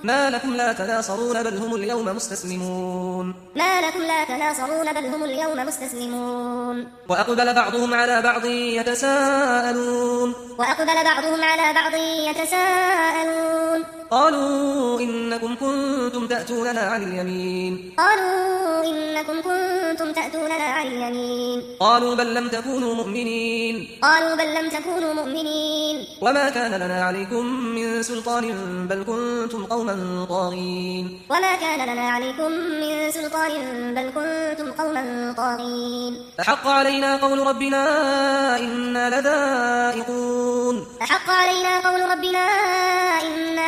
ما لكم لا تناصرون بل هم اليوم مستسلمون ما لكم لا تناصرون بل هم اليوم مستسلمون وأقبل بعضهم على بعض يتساءلون وأقبل بعضهم على بعض يتساءلون قالوا إنكم كنتم تأتوننا عن اليمين قالوا إنكم كنتم تأتوننا عن اليمين قالوا بل لم تكونوا مؤمنين قالوا بل لم تكونوا مؤمنين وما كان لنا عليكم من سلطان بل كنتم قوما طاغين وما كان لنا عليكم من سلطان بل كنتم قوما طاغين فحق علينا قول ربنا إنا لذائقون فحق علينا قول ربنا إنا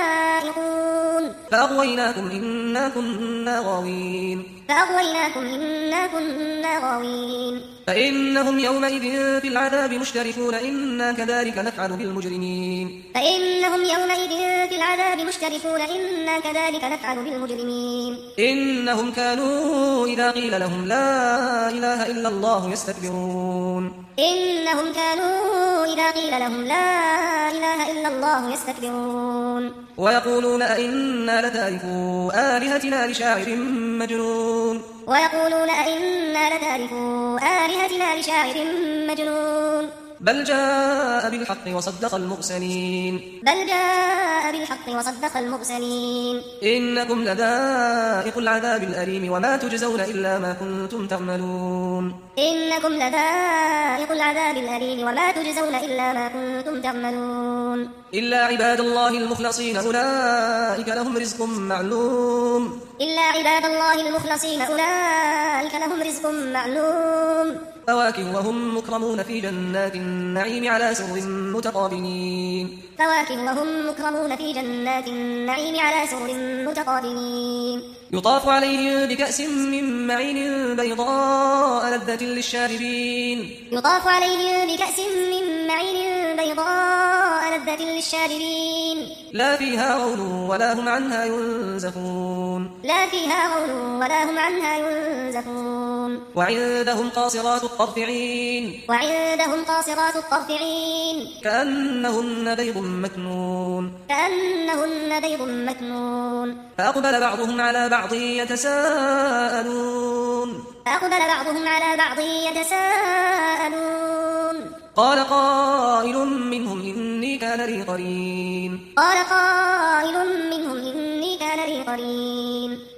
لذائقون فأغويناكم إنا كنا غاوين فأغويناكم إنا كنا غاوين فإنهم يومئذ في العذاب مشتركون إنا كذلك نفعل بالمجرمين فإنهم يومئذ في العذاب مشتركون إنا كذلك نفعل بالمجرمين إنهم كانوا إذا قيل لهم لا إله إلا الله يستكبرون إنهم كانوا إذا قيل لهم لا إله إلا الله يستكبرون ويقولون أئنا لتاركو آلهتنا لشاعر مجنون ويقولون أئنا لتاركو آلهتنا لشاعر مجنون بل جاء بالحق وصدق المرسلين بل جاء بالحق وصدق المرسلين إنكم لذائق العذاب الأليم وما تجزون إلا ما كنتم تعملون إنكم لذائق العذاب الأليم وما تجزون إلا ما كنتم تعملون إلا عباد الله المخلصين أولئك لهم رزق معلوم إلا عباد الله المخلصين أولئك لهم رزق معلوم فواكه وهم مكرمون في جنات النعيم على سرر متقابلين فواكه وهم مكرمون في جنات النعيم على سرر متقابلين يطاف عليهم بكأس من معين بيضاء لذة للشاربين يطاف عليهم بكأس من معين بيضاء لذة للشاربين لا فيها غول ولا هم عنها ينزفون لا فيها غول ولا هم عنها ينزفون وعندهم قاصرات الطرف عين وعندهم قاصرات الطرف عين كأنهن بيض مكنون كأنهن بيض مكنون فأقبل بعضهم على بعض يتساءلون فأقبل بعضهم على بعض يتساءلون قال قائل منهم إني كان لي قرين قال قائل منهم إني كان لي قرين